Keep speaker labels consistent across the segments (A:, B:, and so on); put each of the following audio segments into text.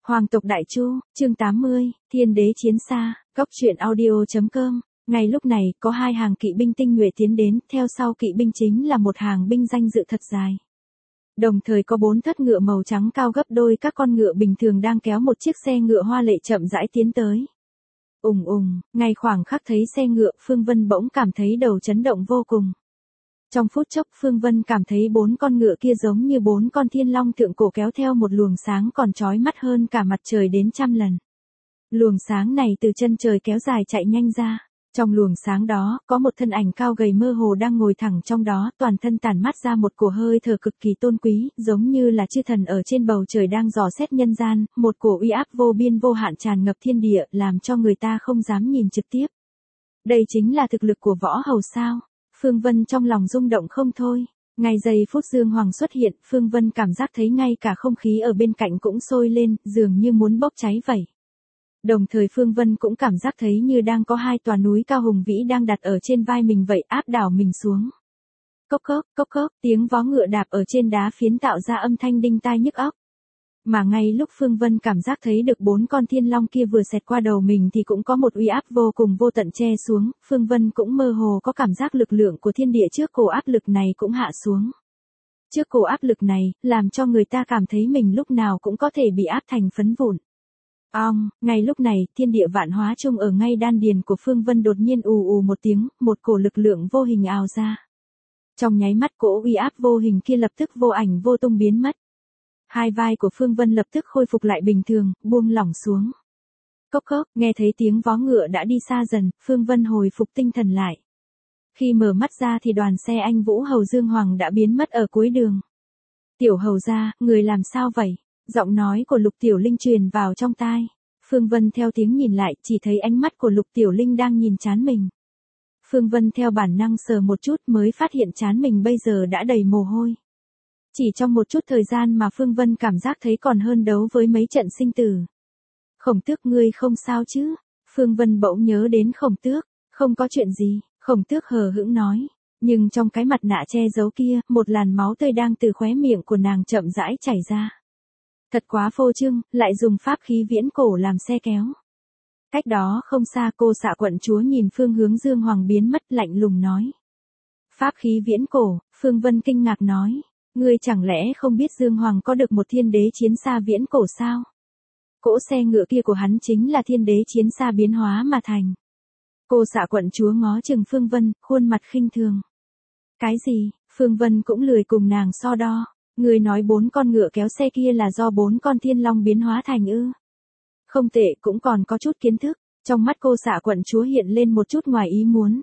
A: Hoàng tộc Đại Chu, chương 80, Thiên đế chiến xa, góc truyện audio.com. Ngay lúc này, có hai hàng kỵ binh tinh nhuệ tiến đến, theo sau kỵ binh chính là một hàng binh danh dự thật dài. Đồng thời có 4 thất ngựa màu trắng cao gấp đôi các con ngựa bình thường đang kéo một chiếc xe ngựa hoa lệ chậm rãi tiến tới. Ngay khoảng khắc thấy xe ngựa, Phương Vân bỗng cảm thấy đầu chấn động vô cùng. Trong phút chốc Phương Vân cảm thấy 4 con ngựa kia giống như 4 con thiên long thượng cổ kéo theo một luồng sáng còn chói mắt hơn cả mặt trời đến trăm lần. Luồng sáng này từ chân trời kéo dài chạy nhanh ra. Trong luồng sáng đó, có một thân ảnh cao gầy mơ hồ đang ngồi thẳng trong đó, toàn thân tản mát ra một cổ hơi thở cực kỳ tôn quý, giống như là chư thần ở trên bầu trời đang dò xét nhân gian, một cổ uy áp vô biên vô hạn tràn ngập thiên địa, làm cho người ta không dám nhìn trực tiếp. Đây chính là thực lực của võ hầu sao? Phương Vân trong lòng rung động không thôi. Ngay giây phút Dương Hoàng xuất hiện, Phương Vân cảm giác thấy ngay cả không khí ở bên cạnh cũng sôi lên, dường như muốn bốc cháy vậy. Đồng thời Phương Vân cũng cảm giác thấy như đang có 2 tòa núi cao hùng vĩ đang đặt ở trên vai mình vậy, áp đảo mình xuống. Cốc cốc, tiếng vó ngựa đạp ở trên đá phiến tạo ra âm thanh đinh tai nhức óc. Mà ngay lúc Phương Vân cảm giác thấy được 4 con thiên long kia vừa xẹt qua đầu mình thì cũng có một uy áp vô cùng vô tận che xuống, Phương Vân cũng mơ hồ có cảm giác lực lượng của thiên địa trước cổ áp lực này cũng hạ xuống. Trước cổ áp lực này, làm cho người ta cảm thấy mình lúc nào cũng có thể bị áp thành phấn vụn. Ngay lúc này, thiên địa vạn hóa chung ở ngay đan điền của Phương Vân đột nhiên ù một tiếng, một cổ lực lượng vô hình ào ra. Trong nháy mắt cỗ uy áp vô hình kia lập tức vô ảnh vô tung biến mất. Hai vai của Phương Vân lập tức khôi phục lại bình thường, buông lỏng xuống. Cốc, nghe thấy tiếng vó ngựa đã đi xa dần, Phương Vân hồi phục tinh thần lại. Khi mở mắt ra thì đoàn xe anh Vũ Hầu Dương Hoàng đã biến mất ở cuối đường. Tiểu hầu gia, người làm sao vậy? Giọng nói của Lục Tiểu Linh truyền vào trong tai. Phương Vân theo tiếng nhìn lại, chỉ thấy ánh mắt của Lục Tiểu Linh đang nhìn trán mình. Phương Vân theo bản năng sờ một chút mới phát hiện trán mình bây giờ đã đầy mồ hôi. Chỉ trong một chút thời gian mà Phương Vân cảm giác thấy còn hơn đấu với mấy trận sinh tử. Khổng Tước, ngươi không sao chứ? Phương Vân bỗng nhớ đến Khổng Tước. Không có chuyện gì, Khổng Tước hờ hững nói. Nhưng trong cái mặt nạ che giấu kia, một làn máu tươi đang từ khóe miệng của nàng chậm rãi chảy ra. Thật quá phô trương, lại dùng pháp khí viễn cổ làm xe kéo. Cách đó không xa, cô xạ quận chúa nhìn phương hướng Dương Hoàng biến mất, lạnh lùng nói. Pháp khí viễn cổ, Phương Vân kinh ngạc nói. Ngươi chẳng lẽ không biết Dương Hoàng có được một thiên đế chiến xa viễn cổ sao? Cỗ xe ngựa kia của hắn chính là thiên đế chiến xa biến hóa mà thành. Cô xạ quận chúa ngó chừng Phương Vân, khuôn mặt khinh thường. Cái gì? Phương Vân cũng lười cùng nàng so đo. Người nói 4 con ngựa kéo xe kia là do 4 con thiên long biến hóa thành ư? Không tệ, cũng còn có chút kiến thức. Trong mắt cô xạ quận chúa hiện lên một chút ngoài ý muốn.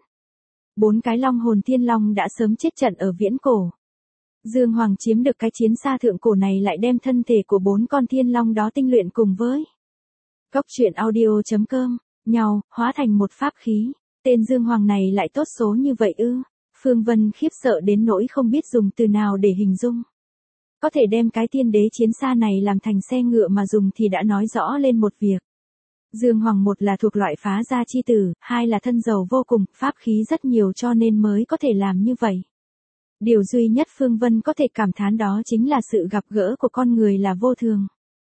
A: 4 cái long hồn thiên long đã sớm chết trận ở viễn cổ. Dương Hoàng chiếm được cái chiến xa thượng cổ này lại đem thân thể của 4 con thiên long đó tinh luyện cùng với góc truyện audio.com, nhau, hóa thành một pháp khí. Tên Dương Hoàng này lại tốt số như vậy ư? Phương Vân khiếp sợ đến nỗi không biết dùng từ nào để hình dung. Có thể đem cái thiên đế chiến xa này làm thành xe ngựa mà dùng thì đã nói rõ lên một việc. Dương Hoàng một là thuộc loại phá gia chi tử, hai là thân giàu vô cùng, pháp khí rất nhiều cho nên mới có thể làm như vậy. Điều duy nhất Phương Vân có thể cảm thán đó chính là sự gặp gỡ của con người là vô thường.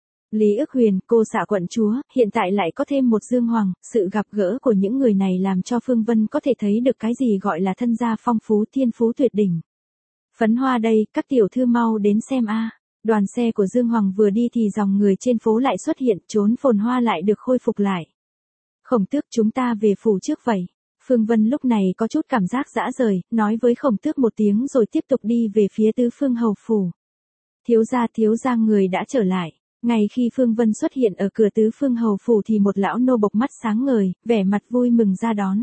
A: Lý Ức Huyền, cô xạ quận chúa, hiện tại lại có thêm một Dương Hoàng, sự gặp gỡ của những người này làm cho Phương Vân có thể thấy được cái gì gọi là thân gia phong phú, thiên phú tuyệt đỉnh. Phấn hoa đây, các tiểu thư mau đến xem a. Đoàn xe của Dương Hoàng vừa đi thì dòng người trên phố lại xuất hiện, trốn phồn hoa lại được khôi phục lại. Khổng Tước, chúng ta về phủ trước vậy. Phương Vân lúc này có chút cảm giác dã rời, nói với Khổng Tước một tiếng rồi tiếp tục đi về phía Tứ Phương Hầu phủ. Thiếu gia người đã trở lại. Ngay khi Phương Vân xuất hiện ở cửa Tứ Phương Hầu phủ thì một lão nô bộc mắt sáng ngời, vẻ mặt vui mừng ra đón.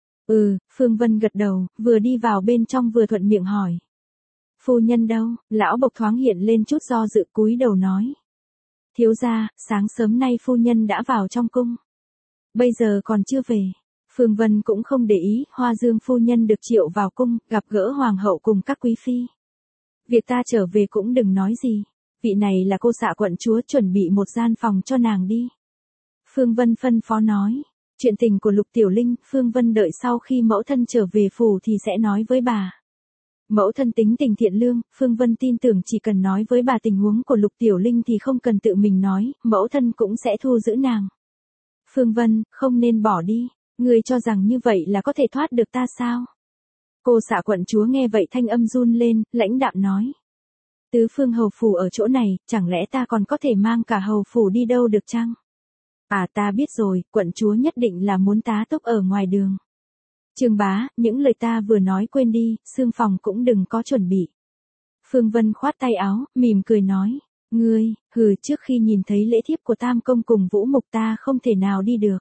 A: Phương Vân gật đầu, vừa đi vào bên trong vừa thuận miệng hỏi. Phu nhân đâu? Lão bộc thoáng hiện lên chút do dự, cúi đầu nói. Thiếu gia, sáng sớm nay phu nhân đã vào trong cung. Bây giờ còn chưa về. Phương Vân cũng không để ý, Hoa Dương phu nhân được triệu vào cung, gặp gỡ hoàng hậu cùng các quý phi. Việc ta trở về cũng đừng nói gì. Vị này là cô xạ quận chúa, chuẩn bị một gian phòng cho nàng đi. Phương Vân phân phó nói. Chuyện tình của Lục Tiểu Linh, Phương Vân đợi sau khi mẫu thân trở về phủ thì sẽ nói với bà. Mẫu thân tính tình thiện lương, Phương Vân tin tưởng chỉ cần nói với bà tình huống của Lục Tiểu Linh thì không cần tự mình nói, mẫu thân cũng sẽ thu giữ nàng. Phương Vân, không nên bỏ đi, ngươi cho rằng như vậy là có thể thoát được ta sao? Cô xạ quận chúa nghe vậy thanh âm run lên, lãnh đạm nói. Tứ phương hầu phủ ở chỗ này, chẳng lẽ ta còn có thể mang cả hầu phủ đi đâu được chăng? À ta biết rồi, quận chúa nhất định là muốn tá túc ở ngoài đường. Trương bá, những lời ta vừa nói quên đi, xương phòng cũng đừng có chuẩn bị. Phương Vân khoát tay áo, mỉm cười nói. Ngươi, trước khi nhìn thấy lễ thiếp của Tam Công cùng Vũ Mục ta không thể nào đi được.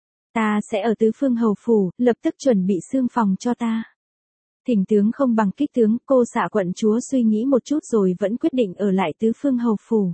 A: Ta sẽ ở tứ phương hầu phủ, lập tức chuẩn bị xương phòng cho ta. Thỉnh tướng không bằng kích tướng, cô xạ quận chúa suy nghĩ một chút rồi vẫn quyết định ở lại tứ phương hầu phủ.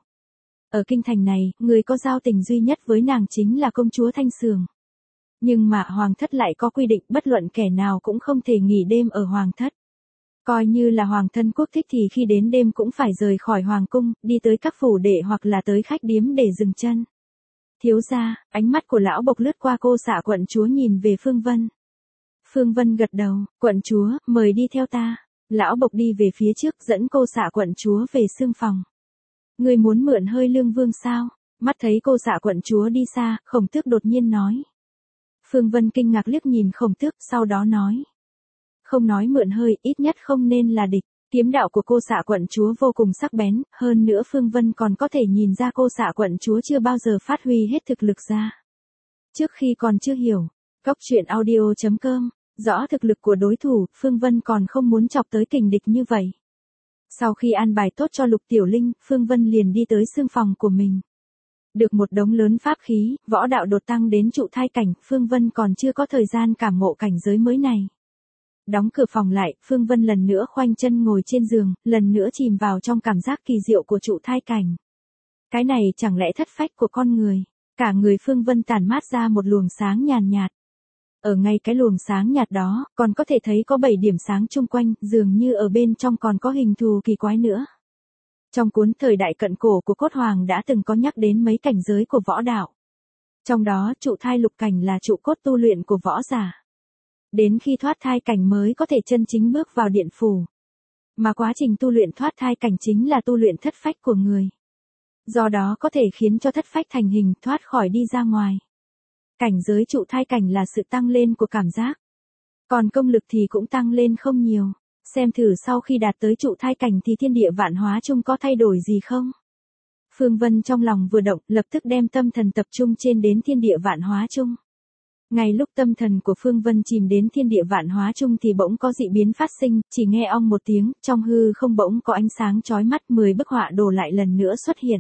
A: Ở kinh thành này, người có giao tình duy nhất với nàng chính là công chúa Thanh Sường. Nhưng mà hoàng thất lại có quy định bất luận kẻ nào cũng không thể nghỉ đêm ở hoàng thất. Coi như là hoàng thân quốc thích thì khi đến đêm cũng phải rời khỏi hoàng cung, đi tới các phủ đệ hoặc là tới khách điếm để dừng chân. Thiếu gia, ánh mắt của lão bộc lướt qua cô xạ quận chúa nhìn về Phương Vân. Phương Vân gật đầu, quận chúa, mời đi theo ta. Lão bộc đi về phía trước dẫn cô xạ quận chúa về xương phòng. Người muốn mượn hơi Lương Vương sao? Mắt thấy cô xạ quận chúa đi xa, Khổng Tước đột nhiên nói. Phương Vân kinh ngạc liếc nhìn Khổng Tước, sau đó nói. Không nói mượn hơi, ít nhất không nên là địch. Kiếm đạo của cô xạ quận chúa vô cùng sắc bén, hơn nữa Phương Vân còn có thể nhìn ra cô xạ quận chúa chưa bao giờ phát huy hết thực lực ra. Trước khi còn chưa hiểu, Cóc Truyện Audio.com, rõ thực lực của đối thủ, Phương Vân còn không muốn chọc tới kình địch như vậy. Sau khi an bài tốt cho Lục Tiểu Linh, Phương Vân liền đi tới xương phòng của mình. Được một đống lớn pháp khí, võ đạo đột tăng đến trụ thai cảnh, Phương Vân còn chưa có thời gian cảm ngộ cảnh giới mới này. Đóng cửa phòng lại, Phương Vân lần nữa khoanh chân ngồi trên giường, lần nữa chìm vào trong cảm giác kỳ diệu của trụ thai cảnh. Cái này chẳng lẽ thất phách của con người? Cả người Phương Vân tản mát ra một luồng sáng nhàn nhạt. Ở ngay cái luồng sáng nhạt đó, còn có thể thấy có 7 điểm sáng chung quanh, dường như ở bên trong còn có hình thù kỳ quái nữa. Trong cuốn Thời đại cận cổ của Cốt Hoàng đã từng có nhắc đến mấy cảnh giới của võ đạo. Trong đó trụ thai lục cảnh là trụ cốt tu luyện của võ giả. Đến khi thoát thai cảnh mới có thể chân chính bước vào điện phủ. Mà quá trình tu luyện thoát thai cảnh chính là tu luyện thất phách của người. Do đó có thể khiến cho thất phách thành hình thoát khỏi đi ra ngoài. Cảnh giới trụ thai cảnh là sự tăng lên của cảm giác. Còn công lực thì cũng tăng lên không nhiều. Xem thử sau khi đạt tới trụ thai cảnh thì thiên địa vạn hóa chung có thay đổi gì không? Phương Vân trong lòng vừa động, lập tức đem tâm thần tập trung trên đến thiên địa vạn hóa chung. Ngay lúc tâm thần của Phương Vân chìm đến thiên địa vạn hóa chung thì bỗng có dị biến phát sinh, chỉ nghe ong một tiếng, trong hư không bỗng có ánh sáng chói mắt, 10 bức họa đồ lại lần nữa xuất hiện.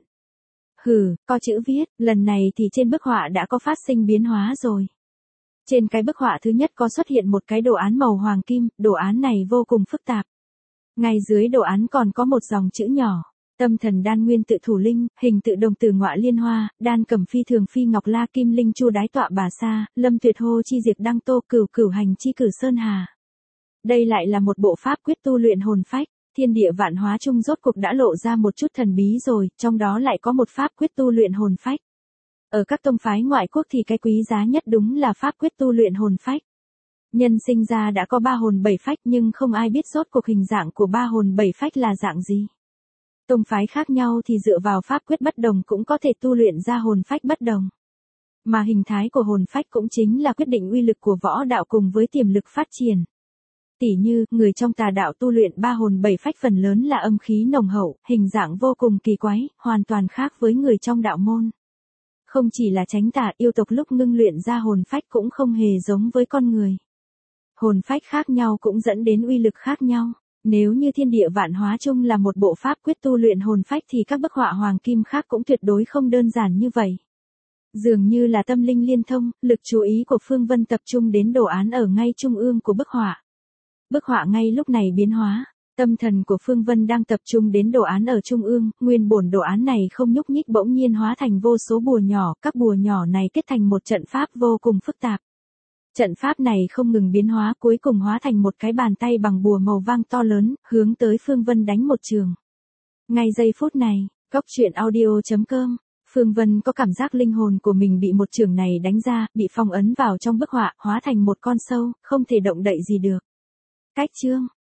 A: Có chữ viết, lần này thì trên bức họa đã có phát sinh biến hóa rồi. Trên cái bức họa thứ nhất có xuất hiện một cái đồ án màu hoàng kim, đồ án này vô cùng phức tạp. Ngay dưới đồ án còn có một dòng chữ nhỏ. Tâm thần đan nguyên tự thủ linh, hình tự đồng tử ngọa liên hoa, đan cẩm phi thường phi ngọc la kim linh chu đái tọa bà sa, lâm tuyệt hô chi diệt đăng tô cửu cửu hành chi cử sơn hà. Đây lại là một bộ pháp quyết tu luyện hồn phách, thiên địa vạn hóa chung rốt cục đã lộ ra một chút thần bí rồi, trong đó lại có một pháp quyết tu luyện hồn phách. Ở các tông phái ngoại quốc thì cái quý giá nhất đúng là pháp quyết tu luyện hồn phách. Nhân sinh ra đã có 3 hồn 7 phách nhưng không ai biết rốt cuộc hình dạng của 3 hồn 7 phách là dạng gì. Tông phái khác nhau thì dựa vào pháp quyết bất đồng cũng có thể tu luyện ra hồn phách bất đồng. Mà hình thái của hồn phách cũng chính là quyết định uy lực của võ đạo cùng với tiềm lực phát triển. Tỉ như, người trong tà đạo tu luyện 3 hồn 7 phách phần lớn là âm khí nồng hậu, hình dạng vô cùng kỳ quái, hoàn toàn khác với người trong đạo môn. Không chỉ là tránh tà, yêu tộc lúc ngưng luyện ra hồn phách cũng không hề giống với con người. Hồn phách khác nhau cũng dẫn đến uy lực khác nhau. Nếu như thiên địa vạn hóa chung là một bộ pháp quyết tu luyện hồn phách thì các bức họa hoàng kim khác cũng tuyệt đối không đơn giản như vậy. Dường như là tâm linh liên thông, lực chú ý của Phương Vân tập trung đến đồ án ở ngay trung ương của bức họa. Bức họa ngay lúc này biến hóa, tâm thần của Phương Vân đang tập trung đến đồ án ở trung ương, nguyên bổn đồ án này không nhúc nhích bỗng nhiên hóa thành vô số bùa nhỏ, các bùa nhỏ này kết thành một trận pháp vô cùng phức tạp. Trận pháp này không ngừng biến hóa cuối cùng hóa thành một cái bàn tay bằng bùa màu vàng to lớn, hướng tới Phương Vân đánh một trường. Ngay giây phút này, Cóc Truyện Audio.com, Phương Vân có cảm giác linh hồn của mình bị một trường này đánh ra, bị phong ấn vào trong bức họa, hóa thành một con sâu, không thể động đậy gì được. Cách chương